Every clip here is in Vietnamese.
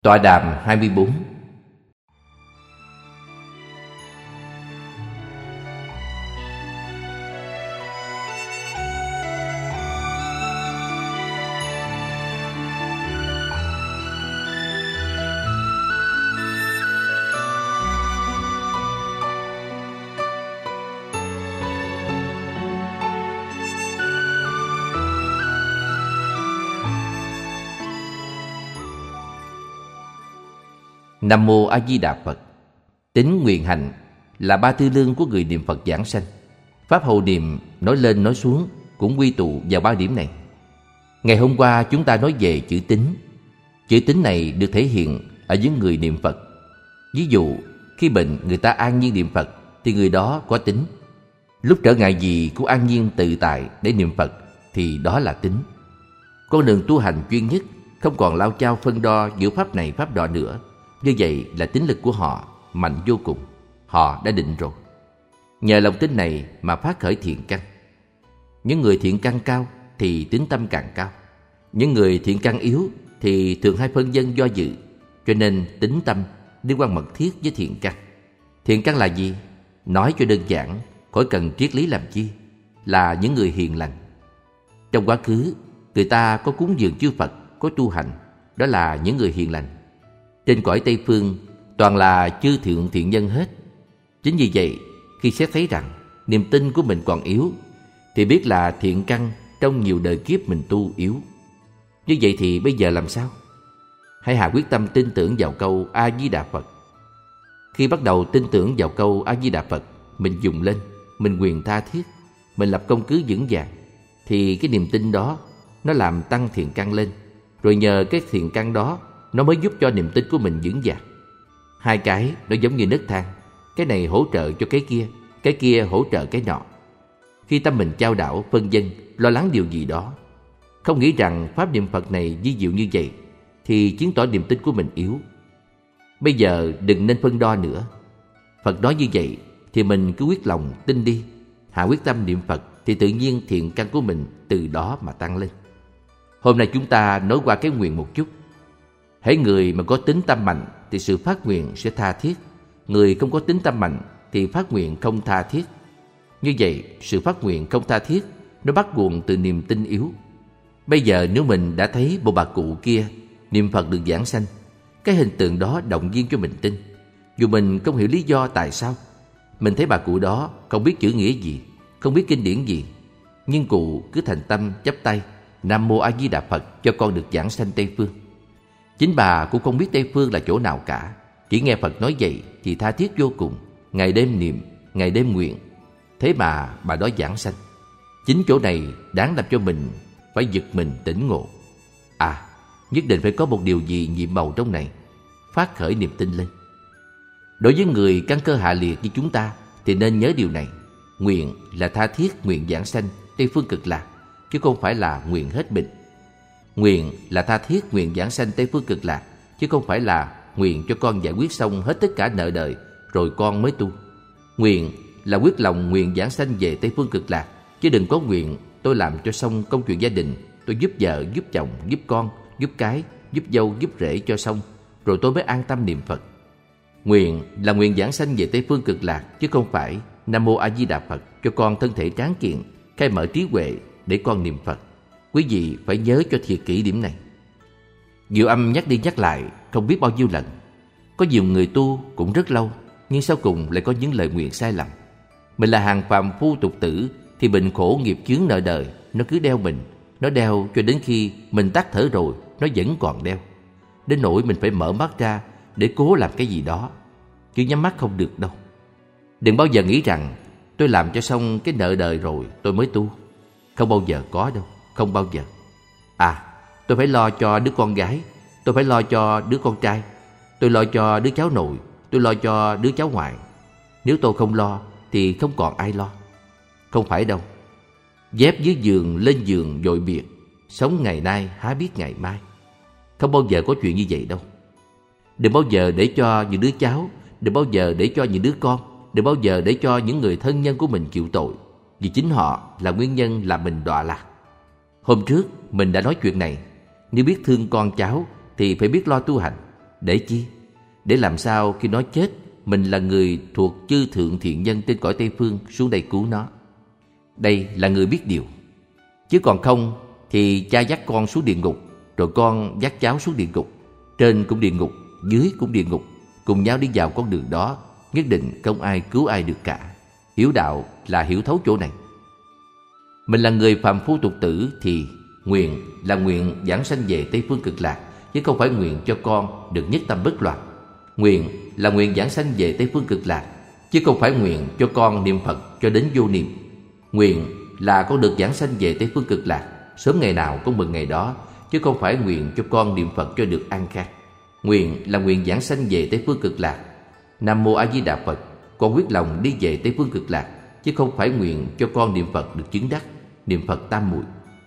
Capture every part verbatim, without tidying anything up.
Tọa đàm hai mươi bốn. Nam Mô A Di Đà Phật. Tính nguyện hành là ba tư lương của người niệm Phật giảng sanh. Pháp hầu niệm nói lên nói xuống cũng quy tụ vào ba điểm này. Ngày hôm qua chúng ta nói về chữ tính. Chữ tính này được thể hiện ở những người niệm Phật. Ví dụ, khi bệnh người ta an nhiên niệm Phật thì người đó có tính. Lúc trở ngại gì cũng an nhiên tự tại để niệm Phật thì đó là tính. Con đường tu hành chuyên nhất, không còn lao chao phân đo giữa pháp này pháp đọ nữa. Như vậy là tính lực của họ mạnh vô cùng. Họ đã định rồi. Nhờ lòng tin này mà phát khởi thiện căn. Những người thiện căn cao thì tín tâm càng cao. Những người thiện căn yếu thì thường hay phân vân do dự. Cho nên tín tâm liên quan mật thiết với thiện căn. Thiện căn là gì? Nói cho đơn giản, khỏi cần triết lý làm chi, là những người hiền lành. Trong quá khứ, người ta có cúng dường chư Phật, có tu hành, đó là những người hiền lành. Trên cõi Tây Phương toàn là chư thượng thiện nhân hết. Chính vì vậy, khi xét thấy rằng niềm tin của mình còn yếu thì biết là thiện căn trong nhiều đời kiếp mình tu yếu. Như vậy thì bây giờ làm sao? Hãy hạ quyết tâm tin tưởng vào câu A Di Đà Phật. Khi bắt đầu tin tưởng vào câu A Di Đà Phật, mình dùng lên, mình nguyện tha thiết, mình lập công cứ vững vàng, thì cái niềm tin đó nó làm tăng thiện căn lên. Rồi nhờ cái thiện căn đó nó mới giúp cho niềm tin của mình vững vàng. Hai cái nó giống như nấc thang, cái này hỗ trợ cho cái kia, cái kia hỗ trợ cái nọ. Khi tâm mình chao đảo, phân vân, lo lắng điều gì đó, không nghĩ rằng pháp niệm Phật này vi diệu như vậy, thì chứng tỏ niềm tin của mình yếu. Bây giờ đừng nên phân đo nữa. Phật nói như vậy thì mình cứ quyết lòng tin đi, hạ quyết tâm niệm Phật, thì tự nhiên thiện căn của mình từ đó mà tăng lên. Hôm nay chúng ta nói qua cái nguyện một chút. Hễ người mà có tính tâm mạnh thì sự phát nguyện sẽ tha thiết. Người không có tính tâm mạnh thì phát nguyện không tha thiết. Như vậy, sự phát nguyện không tha thiết nó bắt nguồn từ niềm tin yếu. Bây giờ nếu mình đã thấy bộ bà cụ kia niệm Phật được giảng sanh, cái hình tượng đó động viên cho mình tin. Dù mình không hiểu lý do tại sao, mình thấy bà cụ đó không biết chữ nghĩa gì, không biết kinh điển gì, nhưng cụ cứ thành tâm chắp tay Nam Mô A Di Đà Phật cho con được giảng sanh Tây Phương. Chính bà cũng không biết Tây Phương là chỗ nào cả, chỉ nghe Phật nói vậy thì tha thiết vô cùng, ngày đêm niệm, ngày đêm nguyện. Thế mà bà đó giảng sanh. Chính chỗ này đáng làm cho mình phải giật mình tỉnh ngộ. À, nhất định phải có một điều gì nhiệm màu trong này, phát khởi niềm tin lên. Đối với người căn cơ hạ liệt như chúng ta thì nên nhớ điều này. Nguyện là tha thiết nguyện giảng sanh Tây Phương Cực Lạc, chứ không phải là nguyện hết bệnh. Nguyện là tha thiết nguyện giảng sanh Tây Phương Cực Lạc, chứ không phải là nguyện cho con giải quyết xong hết tất cả nợ đời rồi con mới tu. Nguyện là quyết lòng nguyện giảng sanh về Tây Phương Cực Lạc, chứ đừng có nguyện tôi làm cho xong công chuyện gia đình, tôi giúp vợ, giúp chồng, giúp con, giúp cái, giúp dâu, giúp rể cho xong, rồi tôi mới an tâm niệm Phật. Nguyện là nguyện giảng sanh về Tây Phương Cực Lạc, chứ không phải Nam Mô A Di Đà Phật cho con thân thể tráng kiện, khai mở trí huệ để con niệm Phật. Quý vị phải nhớ cho thiệt kỹ điểm này. Diệu Âm nhắc đi nhắc lại không biết bao nhiêu lần. Có nhiều người tu cũng rất lâu, nhưng sau cùng lại có những lời nguyện sai lầm. Mình là hàng phàm phu tục tử thì bệnh khổ nghiệp chướng nợ đời nó cứ đeo mình. Nó đeo cho đến khi mình tắt thở rồi, nó vẫn còn đeo. Đến nỗi mình phải mở mắt ra để cố làm cái gì đó, chứ nhắm mắt không được đâu. Đừng bao giờ nghĩ rằng tôi làm cho xong cái nợ đời rồi tôi mới tu. Không bao giờ có đâu, không bao giờ. À, tôi phải lo cho đứa con gái, tôi phải lo cho đứa con trai, tôi lo cho đứa cháu nội, tôi lo cho đứa cháu ngoại. Nếu tôi không lo thì không còn ai lo. Không phải đâu. Dép dưới giường lên giường dội biệt, sống ngày nay há biết ngày mai. Không bao giờ có chuyện như vậy đâu. Đừng bao giờ để cho những đứa cháu, đừng bao giờ để cho những đứa con, đừng bao giờ để cho những người thân nhân của mình chịu tội, vì chính họ là nguyên nhân làm mình đọa lạc. Hôm trước mình đã nói chuyện này. Nếu biết thương con cháu thì phải biết lo tu hành. Để chi? Để làm sao khi nó chết, mình là người thuộc chư thượng thiện nhân trên cõi Tây Phương xuống đây cứu nó. Đây là người biết điều. Chứ còn không thì cha dắt con xuống địa ngục, rồi con dắt cháu xuống địa ngục. Trên cũng địa ngục, dưới cũng địa ngục, cùng nhau đi vào con đường đó, nhất định không ai cứu ai được cả. Hiểu đạo là hiểu thấu chỗ này. Mình là người phàm phu tục tử thì nguyện là nguyện giảng sanh về Tây Phương Cực Lạc, chứ không phải nguyện cho con được nhất tâm bất loạn. Nguyện là nguyện giảng sanh về Tây Phương Cực Lạc, chứ không phải nguyện cho con niệm Phật cho đến vô niệm. Nguyện là con được giảng sanh về Tây Phương Cực Lạc, sớm ngày nào con mừng ngày đó, chứ không phải nguyện cho con niệm Phật cho được an khang. Nguyện là nguyện giảng sanh về Tây Phương Cực Lạc. Nam Mô A Di Đà Phật, con quyết lòng đi về Tây Phương Cực Lạc, chứ không phải nguyện cho con niệm Phật được chứng đắc, niệm Phật tam muội.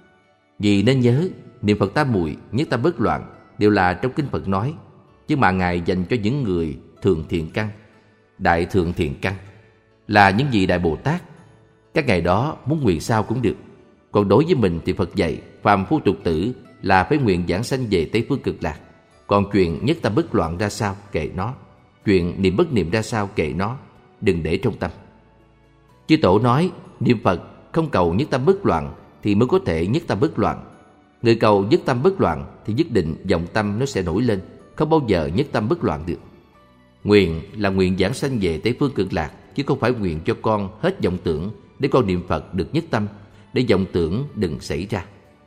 Vì nên nhớ, niệm Phật tam muội, nhất tâm bất loạn đều là trong kinh Phật nói, chứ mà Ngài dành cho những người thường thiện căn, đại thượng thiện căn, là những vị đại Bồ Tát. Các ngài đó muốn nguyện sao cũng được. Còn đối với mình thì Phật dạy phàm phu tục tử là phải nguyện giảng sanh về Tây Phương Cực Lạc. Còn chuyện nhất tâm bất loạn ra sao kệ nó, chuyện niệm bất niệm ra sao kệ nó, đừng để trong tâm. Chư Tổ nói niệm Phật không cầu nhất tâm bất loạn thì mới có thể nhất tâm bất loạn. Người cầu nhất tâm bất loạn thì nhất định vọng tâm nó sẽ nổi lên, không bao giờ nhất tâm bất loạn được. Nguyện là nguyện giảng sanh về Tây Phương Cực Lạc, chứ không phải nguyện cho con hết vọng tưởng để con niệm Phật được nhất tâm, để vọng tưởng đừng xảy ra.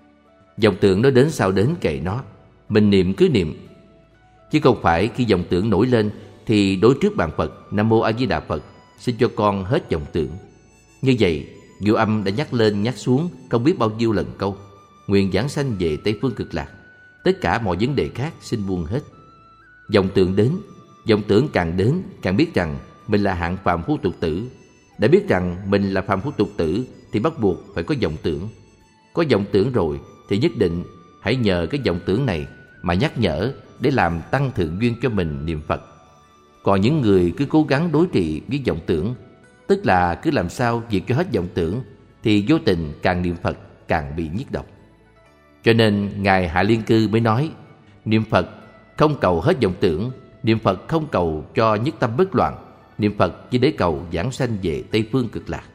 Vọng tưởng nó đến sao đến kệ nó, mình niệm cứ niệm. Chứ không phải khi vọng tưởng nổi lên thì đối trước bàn Phật Nam Mô A Di Đà Phật, xin cho con hết vọng tưởng. Như vậy Diệu Âm đã nhắc lên nhắc xuống không biết bao nhiêu lần câu nguyện giảng sanh về Tây Phương Cực Lạc. Tất cả mọi vấn đề khác xin buông hết. Vọng tưởng đến, vọng tưởng càng đến càng biết rằng mình là hạng phàm phu tục tử. Đã biết rằng mình là phàm phu tục tử thì bắt buộc phải có vọng tưởng. Có vọng tưởng rồi thì nhất định hãy nhờ cái vọng tưởng này mà nhắc nhở để làm tăng thượng duyên cho mình niệm Phật. Còn những người cứ cố gắng đối trị với vọng tưởng, tức là cứ làm sao diệt cho hết vọng tưởng, thì vô tình càng niệm Phật càng bị nhiếp độc. Cho nên Ngài Hạ Liên Cư mới nói niệm Phật không cầu hết vọng tưởng, niệm Phật không cầu cho nhất tâm bất loạn, niệm Phật chỉ để cầu giảng sanh về Tây Phương Cực Lạc.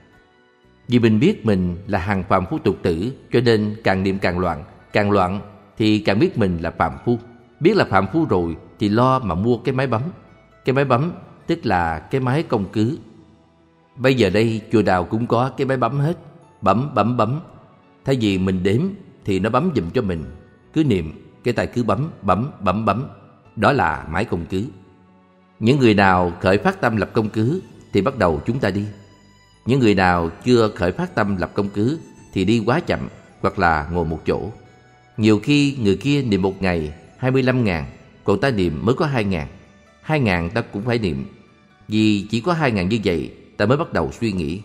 Vì mình biết mình là hàng phàm phu tục tử, cho nên càng niệm càng loạn, càng loạn thì càng biết mình là phàm phu. Biết là phàm phu rồi thì lo mà mua cái máy bấm. Cái máy bấm tức là cái máy công cứ. Bây giờ đây chùa nào cũng có cái máy bấm hết, bấm bấm bấm. Thay vì mình đếm thì nó bấm giùm cho mình. Cứ niệm, cái tay cứ bấm bấm bấm bấm. Đó là máy công cứ. Những người nào khởi phát tâm lập công cứ thì bắt đầu chúng ta đi. Những người nào chưa khởi phát tâm lập công cứ thì đi quá chậm hoặc là ngồi một chỗ. Nhiều khi người kia niệm một ngày hai mươi lăm ngàn, còn ta niệm mới có hai ngàn. Hai ngàn ta cũng phải niệm. Vì chỉ có hai ngàn như vậy ta mới bắt đầu suy nghĩ.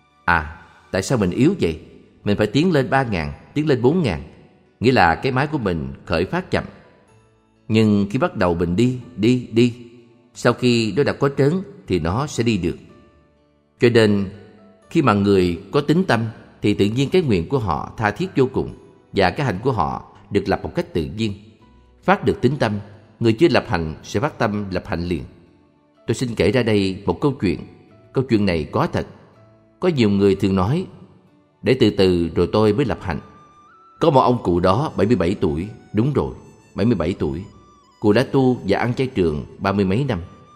À, tại sao mình yếu vậy? Mình phải tiến lên ba ngàn, tiến lên bốn ngàn. Nghĩa là cái máy của mình khởi phát chậm. Nhưng khi bắt đầu mình đi, đi, đi, sau khi nó đã có trớn thì nó sẽ đi được. Cho nên khi mà người có tín tâm thì tự nhiên cái nguyện của họ tha thiết vô cùng, và cái hành của họ được lập một cách tự nhiên. Phát được tín tâm, người chưa lập hành sẽ phát tâm lập hành liền. Tôi xin kể ra đây một câu chuyện. Câu chuyện này có thật. Có nhiều người thường nói để từ từ rồi tôi mới lập hành. Có một ông cụ đó bảy mươi bảy tuổi. Đúng rồi, bảy mươi bảy tuổi. Cụ đã tu và ăn chay trường ba mươi mấy năm.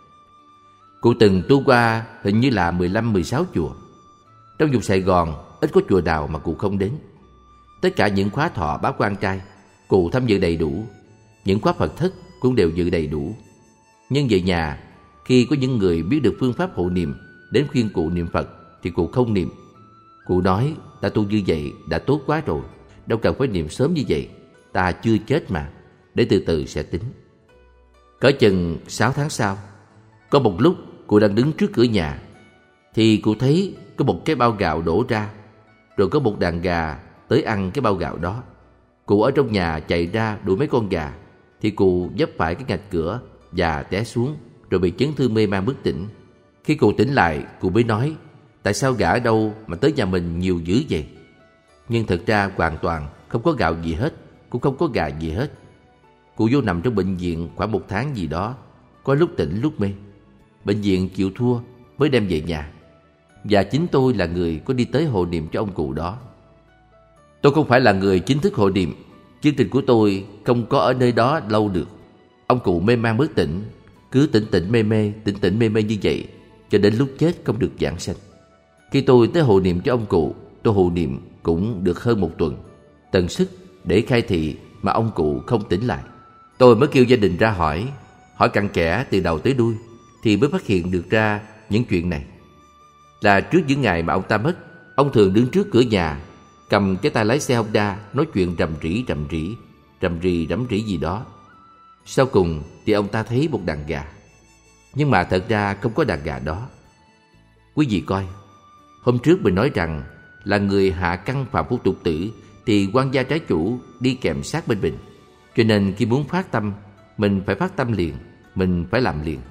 Cụ từng tu qua hình như là mười lăm mười sáu chùa. Trong vùng Sài Gòn ít có chùa nào mà cụ không đến. Tất cả những khóa thọ bá quan trai cụ tham dự đầy đủ. Những khóa Phật thất cũng đều dự đầy đủ. Nhưng về nhà, khi có những người biết được phương pháp hộ niệm đến khuyên cụ niệm Phật thì cụ không niệm. Cụ nói ta tu như vậy đã tốt quá rồi, đâu cần phải niệm sớm như vậy. Ta chưa chết mà, để từ từ sẽ tính. Cỡ chừng sáu tháng sau, có một lúc cụ đang đứng trước cửa nhà thì cụ thấy có một cái bao gạo đổ ra, rồi có một đàn gà tới ăn cái bao gạo đó. Cụ ở trong nhà chạy ra đuổi mấy con gà thì cụ vấp phải cái ngạch cửa và té xuống, rồi bị chấn thương mê man bất tỉnh. Khi cụ tỉnh lại, cụ mới nói tại sao gà ở đâu mà tới nhà mình nhiều dữ vậy? Nhưng thật ra hoàn toàn không có gạo gì hết, cũng không có gà gì hết. Cụ vô nằm trong bệnh viện khoảng một tháng gì đó, có lúc tỉnh lúc mê. Bệnh viện chịu thua mới đem về nhà. Và chính tôi là người có đi tới hộ niệm cho ông cụ đó. Tôi không phải là người chính thức hộ niệm. Chương trình của tôi không có ở nơi đó lâu được. Ông cụ mê man bất tỉnh, cứ tỉnh tỉnh mê mê, tỉnh tỉnh mê mê như vậy, cho đến lúc chết không được giảng sanh. Khi tôi tới hộ niệm cho ông cụ, tôi hộ niệm cũng được hơn một tuần, tận sức để khai thị mà ông cụ không tỉnh lại. Tôi mới kêu gia đình ra hỏi, hỏi cặn kẽ từ đầu tới đuôi, thì mới phát hiện được ra những chuyện này. Là trước những ngày mà ông ta mất, ông thường đứng trước cửa nhà, cầm cái tay lái xe Honda, nói chuyện rầm rĩ rầm rĩ, rầm rì rầm rĩ gì đó. Sau cùng thì ông ta thấy một đàn gà, nhưng mà thật ra không có đàn gà đó. Quý vị coi, hôm trước mình nói rằng là người hạ căn phạm phu tục tử thì quan gia trái chủ đi kèm sát bên mình. Cho nên khi muốn phát tâm, mình phải phát tâm liền, mình phải làm liền.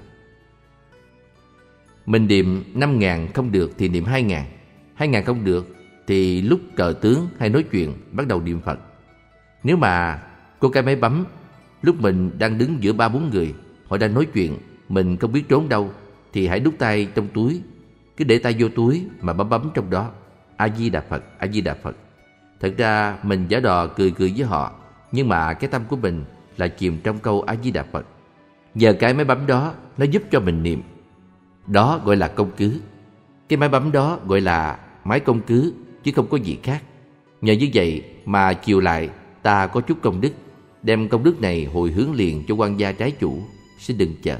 Mình niệm năm ngàn không được thì niệm hai ngàn, hai ngàn không được thì lúc cờ tướng hay nói chuyện bắt đầu niệm Phật. Nếu mà có cái máy bấm, lúc mình đang đứng giữa ba bốn người, họ đang nói chuyện, mình không biết trốn đâu, thì hãy đút tay trong túi, cứ để tay vô túi mà bấm bấm trong đó, A Di Đà Phật, A Di Đà Phật. Thật ra mình giả đò cười cười với họ, nhưng mà cái tâm của mình là chìm trong câu A Di Đà Phật. Nhờ cái máy bấm đó, nó giúp cho mình niệm. Đó gọi là công cứ. Cái máy bấm đó gọi là máy công cứ, chứ không có gì khác. Nhờ như vậy mà chiều lại ta có chút công đức, đem công đức này hồi hướng liền cho quan gia trái chủ. Xin đừng chờ.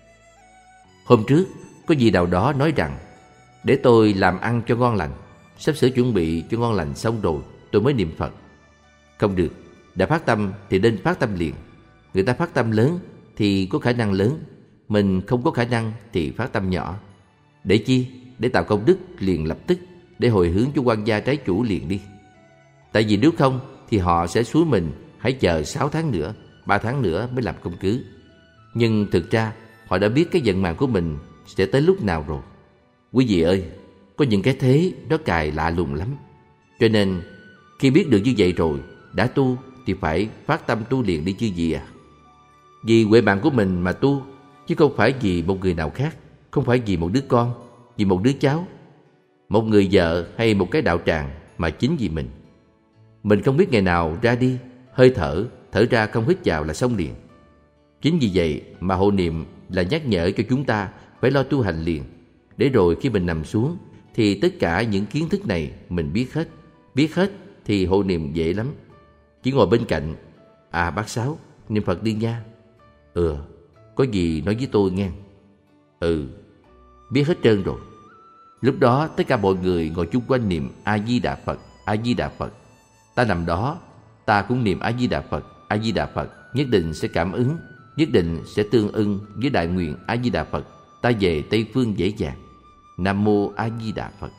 Hôm trước có gì nào đó nói rằng để tôi làm ăn cho ngon lành, sắp sửa chuẩn bị cho ngon lành xong rồi tôi mới niệm Phật. Không được, đã phát tâm thì nên phát tâm liền. Người ta phát tâm lớn thì có khả năng lớn, mình không có khả năng thì phát tâm nhỏ. Để chi? Để tạo công đức liền lập tức, để hồi hướng cho quan gia trái chủ liền đi. Tại vì nếu không thì họ sẽ xúi mình hãy chờ sáu tháng nữa, ba tháng nữa mới làm công cứ. Nhưng thực ra họ đã biết cái vận mạng của mình sẽ tới lúc nào rồi. Quý vị ơi, có những cái thế nó cài lạ lùng lắm. Cho nên khi biết được như vậy rồi, đã tu thì phải phát tâm tu liền đi chứ gì à. Vì huệ mạng của mình mà tu, chứ không phải vì một người nào khác, không phải vì một đứa con, vì một đứa cháu, một người vợ hay một cái đạo tràng, mà chính vì mình. Mình không biết ngày nào ra đi, hơi thở, thở ra không hít vào là xong liền. Chính vì vậy mà hộ niệm là nhắc nhở cho chúng ta phải lo tu hành liền, để rồi khi mình nằm xuống thì tất cả những kiến thức này mình biết hết. Biết hết thì hộ niệm dễ lắm. Chỉ ngồi bên cạnh, à bác Sáu, niệm Phật đi nha. Ừ, có gì nói với tôi nghe. Ừ, biết hết trơn rồi. Lúc đó tất cả mọi người ngồi chung quanh niệm A Di Đà Phật, A Di Đà Phật. Ta nằm đó, ta cũng niệm A Di Đà Phật, A Di Đà Phật. Nhất định sẽ cảm ứng, nhất định sẽ tương ưng với đại nguyện A Di Đà Phật. Ta về Tây Phương dễ dàng. Nam mô A Di Đà Phật.